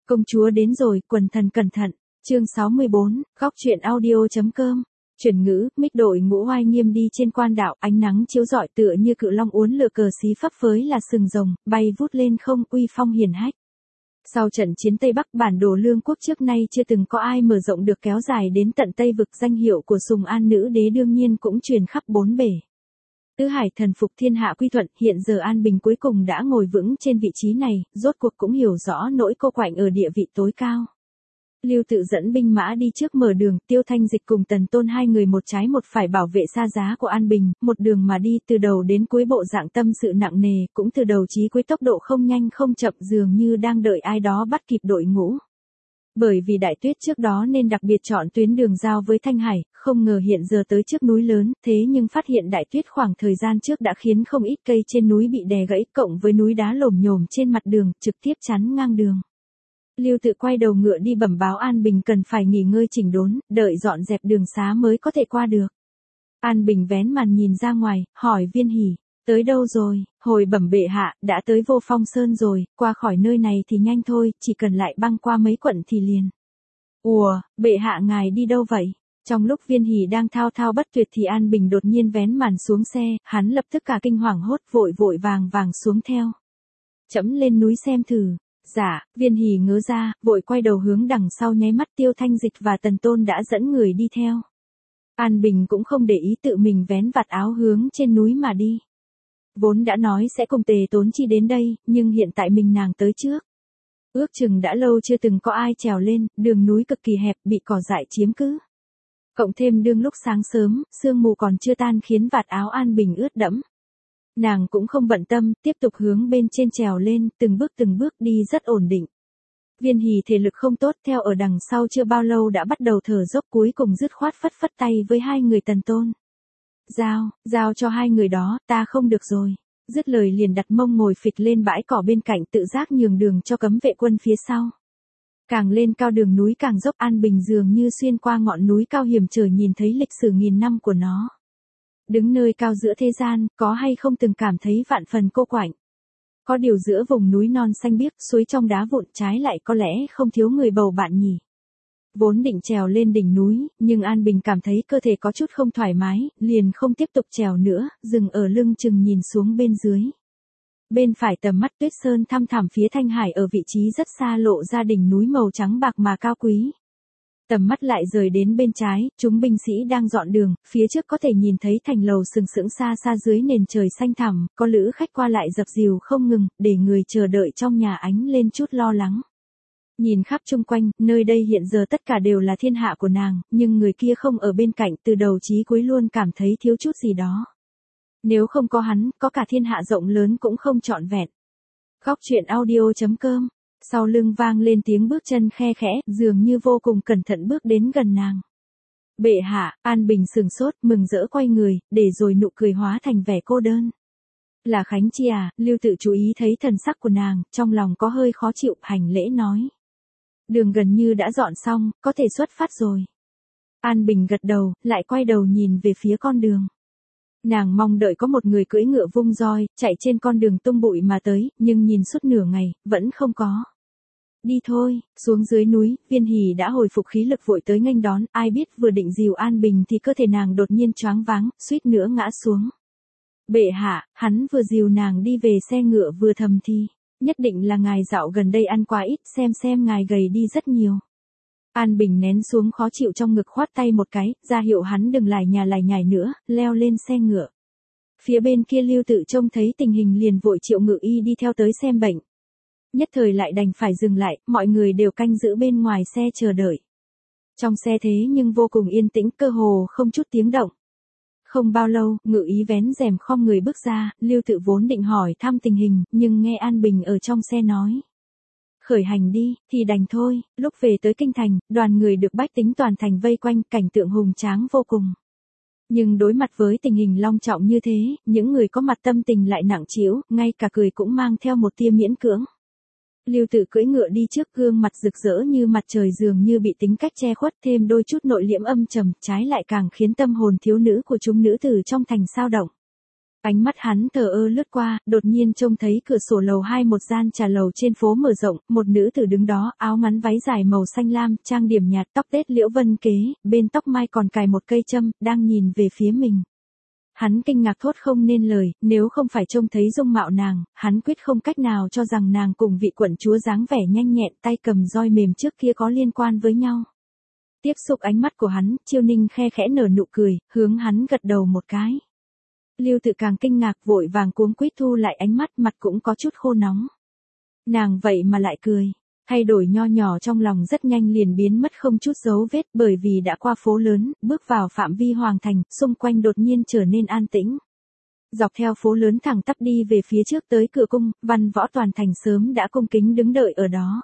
Công chúa đến rồi, quần thần cẩn thận. Chương 64, góc truyện audio.com. Chuyển ngữ, mích đội ngũ oai nghiêm đi trên quan đạo, ánh nắng chiếu rọi tựa như cự long uốn lượn cờ xí phấp phới là sừng rồng, bay vút lên không, uy phong hiển hách. Sau trận chiến Tây Bắc, bản đồ lương quốc trước nay chưa từng có ai mở rộng được, kéo dài đến tận Tây vực, danh hiệu của Sùng An nữ đế đương nhiên cũng truyền khắp bốn bể. Tứ hải thần phục, thiên hạ quy thuận, hiện giờ An Bình cuối cùng đã ngồi vững trên vị trí này, rốt cuộc cũng hiểu rõ nỗi cô quạnh ở địa vị tối cao. Lưu Tự dẫn binh mã đi trước mở đường, Tiêu Thanh Dịch cùng Tần Tôn hai người một trái một phải bảo vệ xa giá của An Bình, một đường mà đi, từ đầu đến cuối bộ dạng tâm sự nặng nề, cũng từ đầu chí cuối tốc độ không nhanh không chậm, dường như đang đợi ai đó bắt kịp đội ngũ. Bởi vì đại tuyết trước đó nên đặc biệt chọn tuyến đường giao với Thanh Hải, không ngờ hiện giờ tới trước núi lớn, thế nhưng phát hiện đại tuyết khoảng thời gian trước đã khiến không ít cây trên núi bị đè gãy, cộng với núi đá lồm nhồm trên mặt đường, trực tiếp chắn ngang đường. Lưu Tự quay đầu ngựa đi bẩm báo An Bình cần phải nghỉ ngơi chỉnh đốn, đợi dọn dẹp đường xá mới có thể qua được. An Bình vén màn nhìn ra ngoài, hỏi Viên Hỉ, tới đâu rồi? Hồi bẩm bệ hạ, đã tới Vô Phong Sơn rồi, qua khỏi nơi này thì nhanh thôi, chỉ cần lại băng qua mấy quận thì liền. Ủa, bệ hạ ngài đi đâu vậy? Trong lúc Viên Hỉ đang thao thao bất tuyệt thì An Bình đột nhiên vén màn xuống xe, hắn lập tức cả kinh hoàng hốt, vội vội vàng vàng xuống theo. Chẫm lên núi xem thử. Dạ, Viên Hỉ ngớ ra, vội quay đầu hướng đằng sau, nháy mắt Tiêu Thanh Dịch và Tần Tôn đã dẫn người đi theo. An Bình cũng không để ý, tự mình vén vạt áo hướng trên núi mà đi. Vốn đã nói sẽ cùng Tề Tốn Chi đến đây, nhưng hiện tại mình nàng tới trước. Ước chừng đã lâu chưa từng có ai trèo lên, đường núi cực kỳ hẹp, bị cỏ dại chiếm cứ. Cộng thêm đương lúc sáng sớm, sương mù còn chưa tan khiến vạt áo An Bình ướt đẫm. Nàng cũng không bận tâm, tiếp tục hướng bên trên trèo lên, từng bước đi rất ổn định. Viên Hỉ thể lực không tốt, theo ở đằng sau chưa bao lâu đã bắt đầu thở dốc, cuối cùng dứt khoát phất phất tay với hai người Tần Tôn. Giao cho hai người đó, ta không được rồi. Dứt lời liền đặt mông ngồi phịch lên bãi cỏ bên cạnh, tự giác nhường đường cho cấm vệ quân phía sau. Càng lên cao đường núi càng dốc, An Bình dường như xuyên qua ngọn núi cao hiểm trở, nhìn thấy lịch sử nghìn năm của nó. Đứng nơi cao giữa thế gian, có hay không từng cảm thấy vạn phần cô quạnh. Có điều giữa vùng núi non xanh biếc, suối trong đá vụn, trái lại có lẽ không thiếu người bầu bạn nhỉ. Vốn định trèo lên đỉnh núi, nhưng An Bình cảm thấy cơ thể có chút không thoải mái, liền không tiếp tục trèo nữa, dừng ở lưng chừng nhìn xuống bên dưới. Bên phải tầm mắt tuyết sơn thăm thẳm, phía Thanh Hải ở vị trí rất xa lộ ra đỉnh núi màu trắng bạc mà cao quý. Tầm mắt lại rời đến bên trái, chúng binh sĩ đang dọn đường, phía trước có thể nhìn thấy thành lầu sừng sững xa xa dưới nền trời xanh thẳm, có lữ khách qua lại dập dìu không ngừng, để người chờ đợi trong nhà ánh lên chút lo lắng. Nhìn khắp chung quanh, nơi đây hiện giờ tất cả đều là thiên hạ của nàng, nhưng người kia không ở bên cạnh, từ đầu chí cuối luôn cảm thấy thiếu chút gì đó. Nếu không có hắn, có cả thiên hạ rộng lớn cũng không trọn vẹn. Góc truyện audio.com. Sau lưng vang lên tiếng bước chân khe khẽ, dường như vô cùng cẩn thận bước đến gần nàng. Bệ hạ, An Bình sừng sốt, mừng rỡ quay người, để rồi nụ cười hóa thành vẻ cô đơn. Là Khánh Chi à? Lưu Tự chú ý thấy thần sắc của nàng, trong lòng có hơi khó chịu, hành lễ nói. Đường gần như đã dọn xong, có thể xuất phát rồi. An Bình gật đầu, lại quay đầu nhìn về phía con đường. Nàng mong đợi có một người cưỡi ngựa vung roi, chạy trên con đường tung bụi mà tới, nhưng nhìn suốt nửa ngày, vẫn không có. Đi thôi, xuống dưới núi, Viên Hỉ đã hồi phục khí lực vội tới nghênh đón, ai biết vừa định dìu An Bình thì cơ thể nàng đột nhiên choáng váng, suýt nữa ngã xuống. Bệ hạ, hắn vừa dìu nàng đi về xe ngựa vừa thầm thì, nhất định là ngài dạo gần đây ăn quá ít, xem ngài gầy đi rất nhiều. An Bình nén xuống khó chịu trong ngực, khoát tay một cái, ra hiệu hắn đừng lải nhải nữa, leo lên xe ngựa. Phía bên kia Lưu Tự trông thấy tình hình liền vội triệu ngự y đi theo tới xem bệnh. Nhất thời lại đành phải dừng lại, mọi người đều canh giữ bên ngoài xe chờ đợi. Trong xe thế nhưng vô cùng yên tĩnh, cơ hồ không chút tiếng động. Không bao lâu, ngự y vén rèm khom người bước ra, Lưu Tự vốn định hỏi thăm tình hình, nhưng nghe An Bình ở trong xe nói. Khởi hành đi, thì đành thôi. Lúc về tới kinh thành, đoàn người được bách tính toàn thành vây quanh, cảnh tượng hùng tráng vô cùng. Nhưng đối mặt với tình hình long trọng như thế, những người có mặt tâm tình lại nặng trĩu, ngay cả cười cũng mang theo một tia miễn cưỡng. Lưu Tự cưỡi ngựa đi trước, gương mặt rực rỡ như mặt trời, dường như bị tính cách che khuất, thêm đôi chút nội liễm âm trầm, trái lại càng khiến tâm hồn thiếu nữ của chúng nữ tử trong thành sao động. Ánh mắt hắn thờ ơ lướt qua, đột nhiên trông thấy cửa sổ lầu 2 một gian trà lầu trên phố mở rộng, một nữ tử đứng đó, áo ngắn váy dài màu xanh lam, trang điểm nhạt, tóc tết liễu vân kế, bên tóc mai còn cài một cây châm, đang nhìn về phía mình. Hắn kinh ngạc thốt không nên lời, nếu không phải trông thấy dung mạo nàng, hắn quyết không cách nào cho rằng nàng cùng vị quận chúa dáng vẻ nhanh nhẹn tay cầm roi mềm trước kia có liên quan với nhau. Tiếp xúc ánh mắt của hắn, Chiêu Ninh khe khẽ nở nụ cười, hướng hắn gật đầu một cái. Lưu Tự càng kinh ngạc vội vàng cuống quýt thu lại ánh mắt, mặt cũng có chút khô nóng. Nàng vậy mà lại cười. Thay đổi nho nhỏ trong lòng rất nhanh liền biến mất không chút dấu vết, bởi vì đã qua phố lớn, bước vào phạm vi hoàng thành, xung quanh đột nhiên trở nên an tĩnh. Dọc theo phố lớn thẳng tắp đi về phía trước tới cửa cung, văn võ toàn thành sớm đã cung kính đứng đợi ở đó.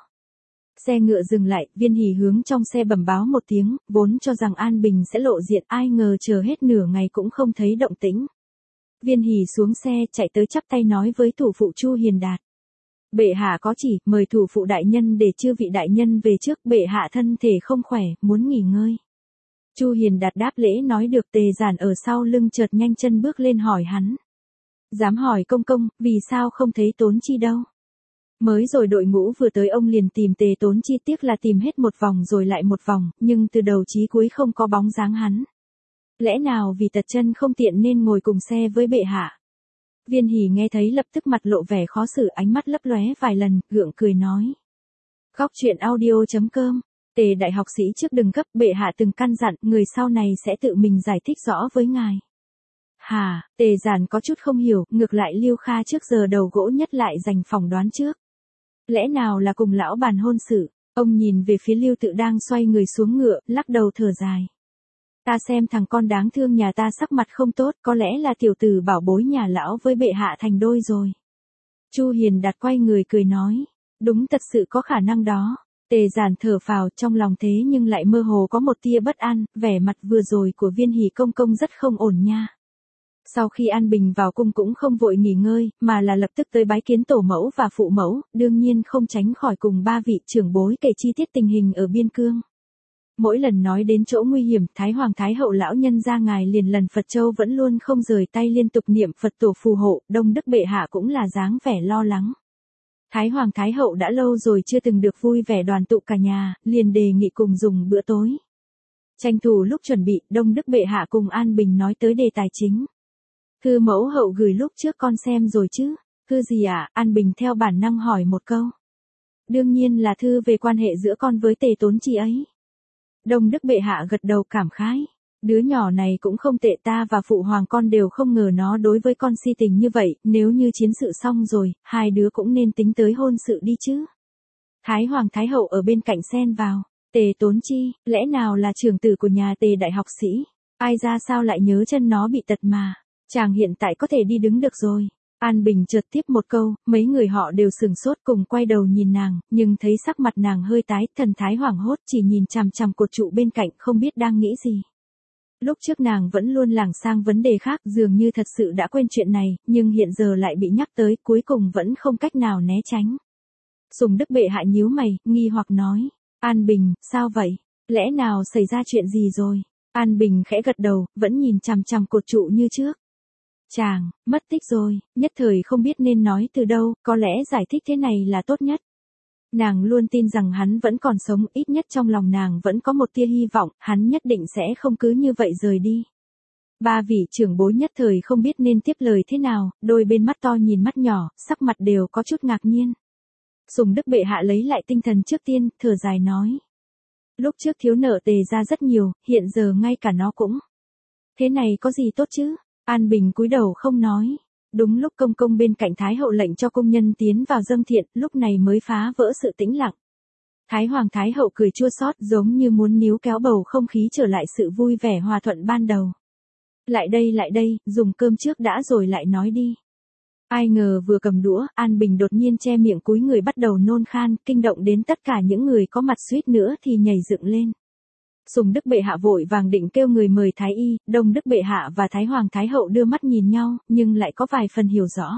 Xe ngựa dừng lại, Viên Hỷ hướng trong xe bẩm báo một tiếng, vốn cho rằng An Bình sẽ lộ diện, ai ngờ chờ hết nửa ngày cũng không thấy động tĩnh. Viên Hỷ xuống xe chạy tới chắp tay nói với thủ phụ Chu Hiền Đạt. Bệ hạ có chỉ, mời thủ phụ đại nhân để chư vị đại nhân về trước, bệ hạ thân thể không khỏe, muốn nghỉ ngơi. Chu Hiền Đạt đáp lễ nói được. Tề Giản ở sau lưng chợt nhanh chân bước lên hỏi hắn. Dám hỏi công công, vì sao không thấy Tốn Chi đâu? Mới rồi đội ngũ vừa tới ông liền tìm Tề Tốn Chi, tiếc là tìm hết một vòng rồi lại một vòng, nhưng từ đầu chí cuối không có bóng dáng hắn. Lẽ nào vì tật chân không tiện nên ngồi cùng xe với bệ hạ? Viên Hỷ nghe thấy lập tức mặt lộ vẻ khó xử, ánh mắt lấp lóe vài lần, gượng cười nói. Góc truyện audio.com, Tề đại học sĩ trước đừng gấp, bệ hạ từng căn dặn, người sau này sẽ tự mình giải thích rõ với ngài. Hà, Tề Giản có chút không hiểu, ngược lại Liêu Kha trước giờ đầu gỗ nhất lại giành phỏng đoán trước. Lẽ nào là cùng lão bàn hôn sự? Ông nhìn về phía Lưu Tự đang xoay người xuống ngựa, lắc đầu thở dài. Ta xem thằng con đáng thương nhà ta sắc mặt không tốt, có lẽ là tiểu tử bảo bối nhà lão với bệ hạ thành đôi rồi. Chu Hiền Đạt quay người cười nói, đúng thật sự có khả năng đó. Tề Giản thở phào, trong lòng thế nhưng lại mơ hồ có một tia bất an, vẻ mặt vừa rồi của Viên Hỷ công công rất không ổn nha. Sau khi An Bình vào cung cũng không vội nghỉ ngơi, mà là lập tức tới bái kiến tổ mẫu và phụ mẫu, đương nhiên không tránh khỏi cùng ba vị trưởng bối kể chi tiết tình hình ở biên cương. Mỗi lần nói đến chỗ nguy hiểm, Thái Hoàng Thái Hậu lão nhân ra ngài liền lần Phật Châu vẫn luôn không rời tay liên tục niệm Phật tổ phù hộ, Đông Đức bệ hạ cũng là dáng vẻ lo lắng. Thái Hoàng Thái Hậu đã lâu rồi chưa từng được vui vẻ đoàn tụ cả nhà, liền đề nghị cùng dùng bữa tối. Tranh thủ lúc chuẩn bị, Đông Đức bệ hạ cùng An Bình nói tới đề tài chính. Thư mẫu hậu gửi lúc trước con xem rồi chứ? Thư gì ạ? An Bình theo bản năng hỏi một câu. Đương nhiên là thư về quan hệ giữa con với Tề Tốn Chi ấy. Đông Đức bệ hạ gật đầu cảm khái. Đứa nhỏ này cũng không tệ, ta và phụ hoàng con đều không ngờ nó đối với con si tình như vậy, nếu như chiến sự xong rồi, hai đứa cũng nên tính tới hôn sự đi chứ. Thái Hoàng Thái Hậu ở bên cạnh xen vào. Tề Tốn Chi, lẽ nào là trưởng tử của nhà Tề đại học sĩ? Ai ra sao lại nhớ chân nó bị tật mà. Chàng hiện tại có thể đi đứng được rồi. An Bình chợt tiếp một câu, mấy người họ đều sừng sốt cùng quay đầu nhìn nàng, nhưng thấy sắc mặt nàng hơi tái, thần thái hoảng hốt chỉ nhìn chằm chằm cột trụ bên cạnh không biết đang nghĩ gì. Lúc trước nàng vẫn luôn lảng sang vấn đề khác, dường như thật sự đã quên chuyện này, nhưng hiện giờ lại bị nhắc tới, cuối cùng vẫn không cách nào né tránh. Sùng Đức bệ hạ nhíu mày, nghi hoặc nói, An Bình, sao vậy? Lẽ nào xảy ra chuyện gì rồi? An Bình khẽ gật đầu, vẫn nhìn chằm chằm cột trụ như trước. Chàng, mất tích rồi, nhất thời không biết nên nói từ đâu, có lẽ giải thích thế này là tốt nhất. Nàng luôn tin rằng hắn vẫn còn sống, ít nhất trong lòng nàng vẫn có một tia hy vọng, hắn nhất định sẽ không cứ như vậy rời đi. Ba vị trưởng bối nhất thời không biết nên tiếp lời thế nào, đôi bên mắt to nhìn mắt nhỏ, sắc mặt đều có chút ngạc nhiên. Sùng Đức bệ hạ lấy lại tinh thần trước tiên, thở dài nói. Lúc trước thiếu nợ Tề ra rất nhiều, hiện giờ ngay cả nó cũng. Thế này có gì tốt chứ? An Bình cúi đầu không nói. Đúng lúc công công bên cạnh Thái Hậu lệnh cho công nhân tiến vào dâng thiện, lúc này mới phá vỡ sự tĩnh lặng. Thái Hoàng Thái Hậu cười chua xót giống như muốn níu kéo bầu không khí trở lại sự vui vẻ hòa thuận ban đầu. Lại đây, dùng cơm trước đã rồi lại nói đi. Ai ngờ vừa cầm đũa, An Bình đột nhiên che miệng cúi người bắt đầu nôn khan, kinh động đến tất cả những người có mặt suýt nữa thì nhảy dựng lên. Sùng Đức bệ hạ vội vàng định kêu người mời Thái y, Đông Đức bệ hạ và Thái Hoàng Thái Hậu đưa mắt nhìn nhau, nhưng lại có vài phần hiểu rõ.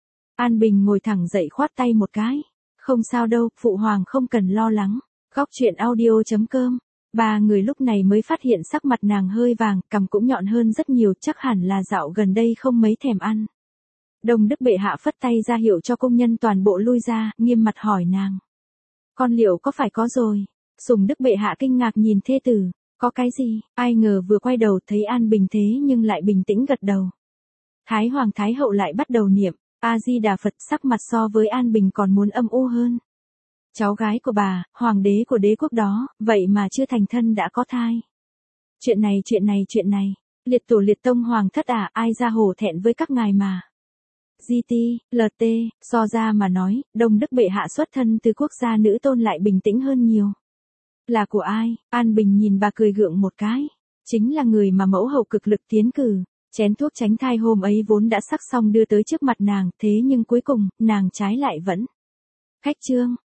An Bình ngồi thẳng dậy khoát tay một cái. Không sao đâu, phụ hoàng không cần lo lắng. Góc truyện audio.com Ba người lúc này mới phát hiện sắc mặt nàng hơi vàng, cằm cũng nhọn hơn rất nhiều, chắc hẳn là dạo gần đây không mấy thèm ăn. Đông Đức bệ hạ phất tay ra hiệu cho công nhân toàn bộ lui ra, nghiêm mặt hỏi nàng. Con liệu có phải có rồi? Sùng Đức bệ hạ kinh ngạc nhìn thê tử, có cái gì? Ai ngờ vừa quay đầu thấy An Bình thế nhưng lại bình tĩnh gật đầu. Thái Hoàng Thái Hậu lại bắt đầu niệm, A-di-đà Phật, sắc mặt so với An Bình còn muốn âm u hơn. Cháu gái của bà, hoàng đế của đế quốc đó, vậy mà chưa thành thân đã có thai. Chuyện này, liệt tổ liệt tông hoàng thất à, ai ra hổ thẹn với các ngài mà. GT, LT, so ra mà nói, Đông Đức bệ hạ xuất thân từ quốc gia nữ tôn lại bình tĩnh hơn nhiều. Là của ai? An Bình nhìn bà cười gượng một cái. Chính là người mà mẫu hậu cực lực tiến cử. Chén thuốc tránh thai hôm ấy vốn đã sắc xong đưa tới trước mặt nàng, thế nhưng cuối cùng, nàng trái lại vẫn. Khách trương,